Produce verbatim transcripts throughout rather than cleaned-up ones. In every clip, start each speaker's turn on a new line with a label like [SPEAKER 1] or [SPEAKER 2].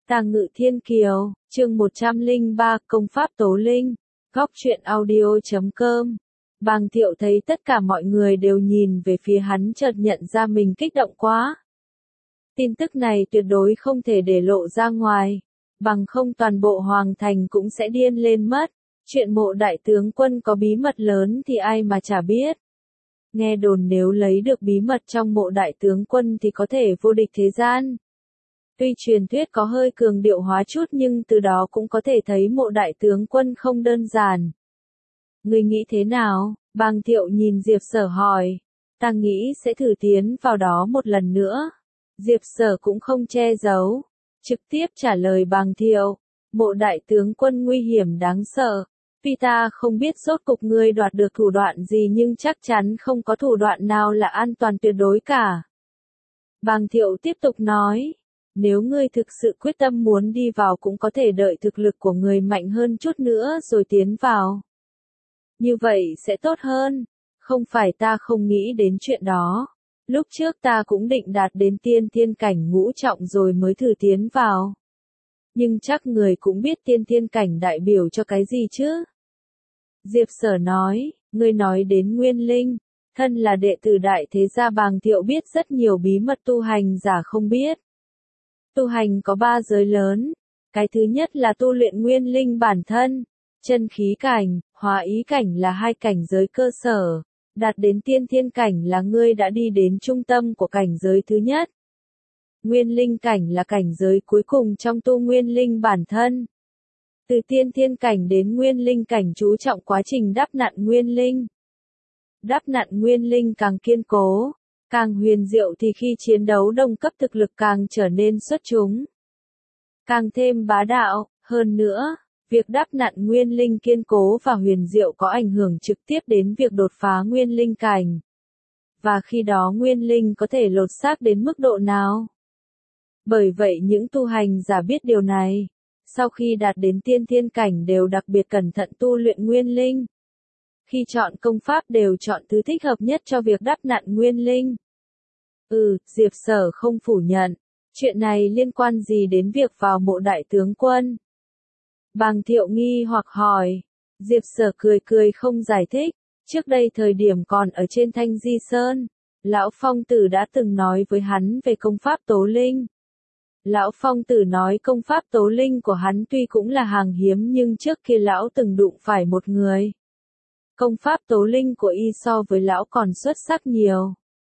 [SPEAKER 1] Tàng Ngự Thiên Kiều, chương một trăm lẻ ba, Công pháp Tố Linh, góc truyện audio chấm com. Bàng Thiệu thấy tất cả mọi người đều nhìn về phía hắn, chợt nhận ra mình kích động quá. Tin tức này tuyệt đối không thể để lộ ra ngoài, bằng không toàn bộ Hoàng Thành cũng sẽ điên lên mất. Chuyện Mộ đại tướng quân có bí mật lớn thì ai mà chả biết. Nghe đồn nếu lấy được bí mật trong Mộ đại tướng quân thì có thể vô địch thế gian. Tuy truyền thuyết có hơi cường điệu hóa chút nhưng từ đó cũng có thể thấy Mộ đại tướng quân không đơn giản. Ngươi nghĩ thế nào? Bàng Thiệu nhìn Diệp Sở hỏi. Ta nghĩ sẽ thử tiến vào đó một lần nữa. Diệp Sở cũng không che giấu, trực tiếp trả lời Bàng Thiệu. Mộ đại tướng quân nguy hiểm đáng sợ. Vì ta không biết rốt cục ngươi đoạt được thủ đoạn gì nhưng chắc chắn không có thủ đoạn nào là an toàn tuyệt đối cả. Bàng Thiệu tiếp tục nói. Nếu ngươi thực sự quyết tâm muốn đi vào cũng có thể đợi thực lực của người mạnh hơn chút nữa rồi tiến vào. Như vậy sẽ tốt hơn. Không phải ta không nghĩ đến chuyện đó. Lúc trước ta cũng định đạt đến tiên thiên cảnh ngũ trọng rồi mới thử tiến vào. Nhưng chắc người cũng biết tiên thiên cảnh đại biểu cho cái gì chứ? Diệp Sở nói, ngươi nói đến Nguyên Linh, thân là đệ tử đại thế gia Bàng Thiệu biết rất nhiều bí mật tu hành giả không biết. Tu hành có ba giới lớn, cái thứ nhất là tu luyện Nguyên Linh bản thân, chân khí cảnh, hóa ý cảnh là hai cảnh giới cơ sở, đạt đến tiên thiên cảnh là ngươi đã đi đến trung tâm của cảnh giới thứ nhất. Nguyên Linh cảnh là cảnh giới cuối cùng trong tu Nguyên Linh bản thân. Từ tiên thiên cảnh đến Nguyên Linh cảnh chú trọng quá trình đắp nặn Nguyên Linh. Đắp nặn Nguyên Linh càng kiên cố, càng huyền diệu thì khi chiến đấu đồng cấp thực lực càng trở nên xuất chúng. Càng thêm bá đạo, hơn nữa, việc đắp nặn Nguyên Linh kiên cố và huyền diệu có ảnh hưởng trực tiếp đến việc đột phá Nguyên Linh cảnh. Và khi đó Nguyên Linh có thể lột xác đến mức độ nào? Bởi vậy những tu hành giả biết điều này, sau khi đạt đến tiên thiên cảnh đều đặc biệt cẩn thận tu luyện Nguyên Linh. Khi chọn công pháp đều chọn thứ thích hợp nhất cho việc đắp nặn Nguyên Linh. Ừ, Diệp Sở không phủ nhận. Chuyện này liên quan gì đến việc vào Mộ đại tướng quân? Bàng Thiệu nghi hoặc hỏi. Diệp Sở cười cười không giải thích. Trước đây thời điểm còn ở trên Thanh Di Sơn, Lão Phong Tử đã từng nói với hắn về công pháp Tố Linh. Lão Phong Tử nói công pháp Tố Linh của hắn tuy cũng là hàng hiếm nhưng trước kia lão từng đụng phải một người. Công pháp Tố Linh của y so với lão còn xuất sắc nhiều.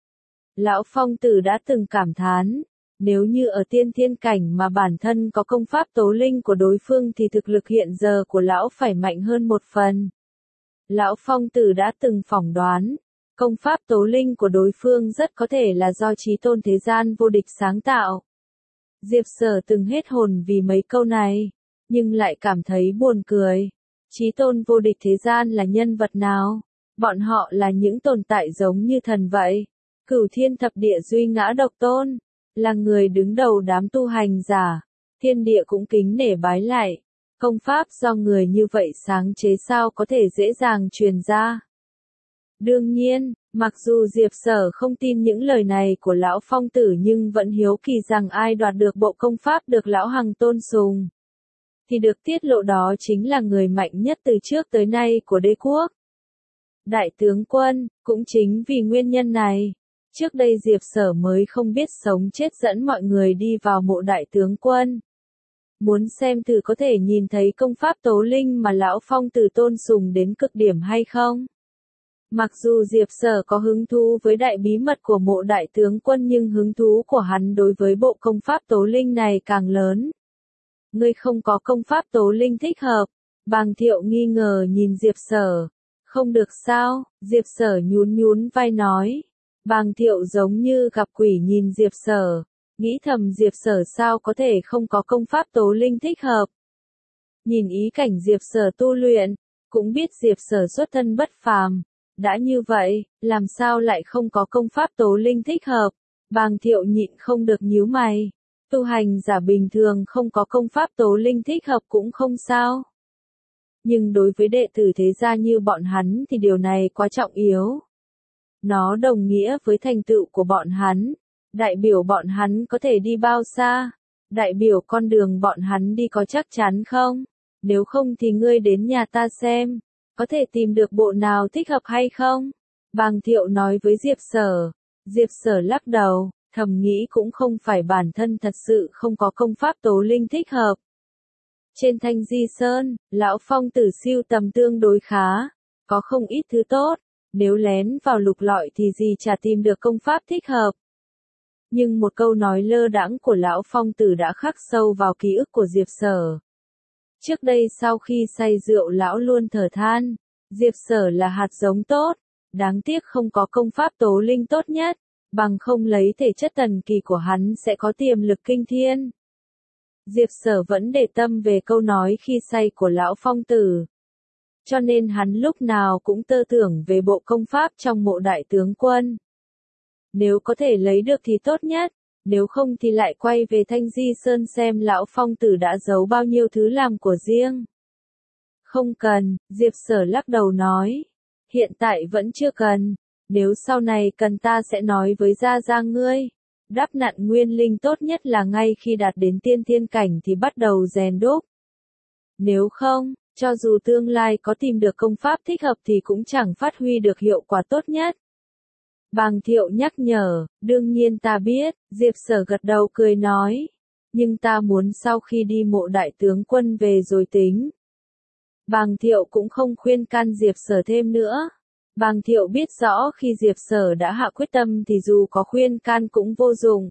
[SPEAKER 1] Lão Phong Tử đã từng cảm thán, nếu như ở tiên thiên cảnh mà bản thân có công pháp Tố Linh của đối phương thì thực lực hiện giờ của lão phải mạnh hơn một phần. Lão Phong Tử đã từng phỏng đoán, công pháp Tố Linh của đối phương rất có thể là do Chí Tôn thế gian vô địch sáng tạo. Diệp Sở từng hết hồn vì mấy câu này, nhưng lại cảm thấy buồn cười. Chí Tôn vô địch thế gian là nhân vật nào? Bọn họ là những tồn tại giống như thần vậy. Cửu thiên thập địa duy ngã độc tôn, là người đứng đầu đám tu hành giả, thiên địa cũng kính nể bái lại. Công pháp do người như vậy sáng chế sao có thể dễ dàng truyền ra? Đương nhiên, mặc dù Diệp Sở không tin những lời này của Lão Phong Tử nhưng vẫn hiếu kỳ rằng ai đoạt được bộ công pháp được Lão Hằng tôn sùng. Thì được tiết lộ đó chính là người mạnh nhất từ trước tới nay của đế quốc. Đại tướng quân, cũng chính vì nguyên nhân này, trước đây Diệp Sở mới không biết sống chết dẫn mọi người đi vào Mộ đại tướng quân. Muốn xem thử có thể nhìn thấy công pháp Tố Linh mà Lão Phong Tử tôn sùng đến cực điểm hay không. Mặc dù Diệp Sở có hứng thú với đại bí mật của Mộ đại tướng quân nhưng hứng thú của hắn đối với bộ công pháp Tố Linh này càng lớn. Ngươi không có công pháp Tố Linh thích hợp. Bàng Thiệu nghi ngờ nhìn Diệp Sở. Không được sao? Diệp Sở nhún nhún vai nói. Bàng Thiệu giống như gặp quỷ nhìn Diệp Sở. Nghĩ thầm Diệp Sở sao có thể không có công pháp Tố Linh thích hợp. Nhìn ý cảnh Diệp Sở tu luyện, cũng biết Diệp Sở xuất thân bất phàm. Đã như vậy, làm sao lại không có công pháp Tố Linh thích hợp? Bàng Thiệu nhịn không được nhíu mày. Tu hành giả bình thường không có công pháp Tố Linh thích hợp cũng không sao. Nhưng đối với đệ tử thế gia như bọn hắn thì điều này quá trọng yếu. Nó đồng nghĩa với thành tựu của bọn hắn, đại biểu bọn hắn có thể đi bao xa. Đại biểu con đường bọn hắn đi có chắc chắn không? Nếu không thì ngươi đến nhà ta xem, có thể tìm được bộ nào thích hợp hay không? Bàng Thiệu nói với Diệp Sở. Diệp Sở lắc đầu, thầm nghĩ cũng không phải bản thân thật sự không có công pháp tố linh thích hợp. Trên Thanh Di Sơn, Lão Phong Tử siêu tầm tương đối khá, có không ít thứ tốt, nếu lén vào lục lọi thì gì chả tìm được công pháp thích hợp. Nhưng một câu nói lơ đãng của Lão Phong Tử đã khắc sâu vào ký ức của Diệp Sở. Trước đây sau khi say rượu lão luôn thở than, Diệp Sở là hạt giống tốt, đáng tiếc không có công pháp tố linh tốt nhất, bằng không lấy thể chất thần kỳ của hắn sẽ có tiềm lực kinh thiên. Diệp Sở vẫn để tâm về câu nói khi say của Lão Phong Tử. Cho nên hắn lúc nào cũng tơ tưởng về bộ công pháp trong mộ đại tướng quân. Nếu có thể lấy được thì tốt nhất, nếu không thì lại quay về Thanh Di Sơn xem Lão Phong Tử đã giấu bao nhiêu thứ làm của riêng. Không cần, Diệp Sở lắc đầu nói. Hiện tại vẫn chưa cần, nếu sau này cần ta sẽ nói với Gia Gia ngươi. Đắp nặn nguyên linh tốt nhất là ngay khi đạt đến tiên thiên cảnh thì bắt đầu rèn đúc. Nếu không, cho dù tương lai có tìm được công pháp thích hợp thì cũng chẳng phát huy được hiệu quả tốt nhất. Bàng Thiệu nhắc nhở, đương nhiên ta biết, Diệp Sở gật đầu cười nói. Nhưng ta muốn sau khi đi mộ đại tướng quân về rồi tính. Bàng Thiệu cũng không khuyên can Diệp Sở thêm nữa. Bàng Thiệu biết rõ khi Diệp Sở đã hạ quyết tâm thì dù có khuyên can cũng vô dụng.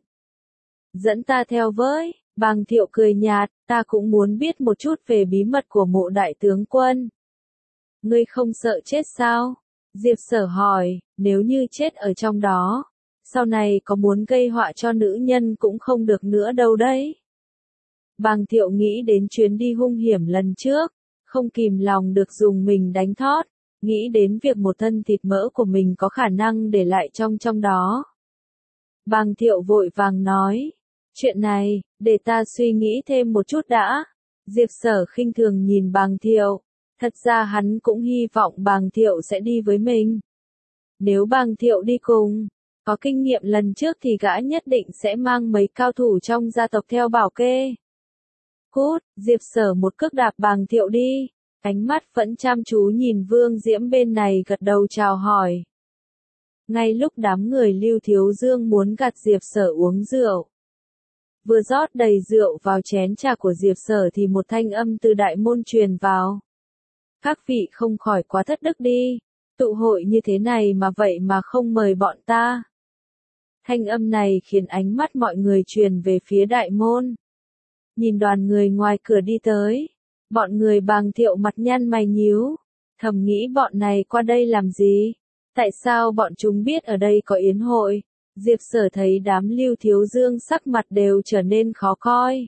[SPEAKER 1] Dẫn ta theo với, Bàng Thiệu cười nhạt, ta cũng muốn biết một chút về bí mật của mộ đại tướng quân. Ngươi không sợ chết sao? Diệp Sở hỏi, nếu như chết ở trong đó, sau này có muốn gây họa cho nữ nhân cũng không được nữa đâu đấy. Bàng Thiệu nghĩ đến chuyến đi hung hiểm lần trước, không kìm lòng được dùng mình đánh thót, nghĩ đến việc một thân thịt mỡ của mình có khả năng để lại trong trong đó. Bàng Thiệu vội vàng nói, chuyện này, để ta suy nghĩ thêm một chút đã. Diệp Sở khinh thường nhìn Bàng Thiệu, thật ra hắn cũng hy vọng Bàng Thiệu sẽ đi với mình. Nếu Bàng Thiệu đi cùng, có kinh nghiệm lần trước thì gã nhất định sẽ mang mấy cao thủ trong gia tộc theo bảo kê. Cút, Diệp Sở một cước đạp Bàng Thiệu đi, ánh mắt vẫn chăm chú nhìn Vương Diễm bên này gật đầu chào hỏi. Ngay lúc đám người Lưu Thiếu Dương muốn gạt Diệp Sở uống rượu, vừa rót đầy rượu vào chén trà của Diệp Sở thì một thanh âm từ đại môn truyền vào. Các vị không khỏi quá thất đức đi, tụ hội như thế này mà vậy mà không mời bọn ta. Thanh âm này khiến ánh mắt mọi người truyền về phía đại môn. Nhìn đoàn người ngoài cửa đi tới, bọn người Bàng Thiệu mặt nhăn mày nhíu, thầm nghĩ bọn này qua đây làm gì? Tại sao bọn chúng biết ở đây có yến hội? Diệp Sở thấy đám Lưu Thiếu Dương sắc mặt đều trở nên khó coi.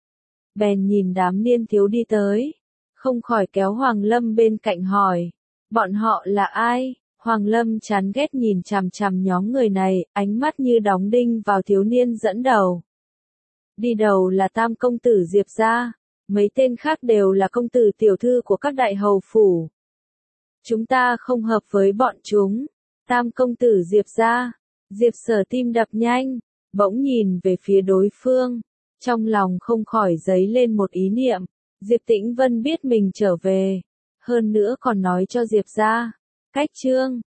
[SPEAKER 1] Bèn nhìn đám niên thiếu đi tới, không khỏi kéo Hoàng Lâm bên cạnh hỏi, bọn họ là ai? Hoàng Lâm chán ghét nhìn chằm chằm nhóm người này, ánh mắt như đóng đinh vào thiếu niên dẫn đầu. Đi đầu là Tam công tử Diệp gia, mấy tên khác đều là công tử tiểu thư của các đại hầu phủ. Chúng ta không hợp với bọn chúng. Tam công tử Diệp gia. Diệp Sở tim đập nhanh, bỗng nhìn về phía đối phương, trong lòng không khỏi dấy lên một ý niệm. Diệp Tĩnh Vân biết mình trở về, hơn nữa còn nói cho Diệp gia. Cách Trương,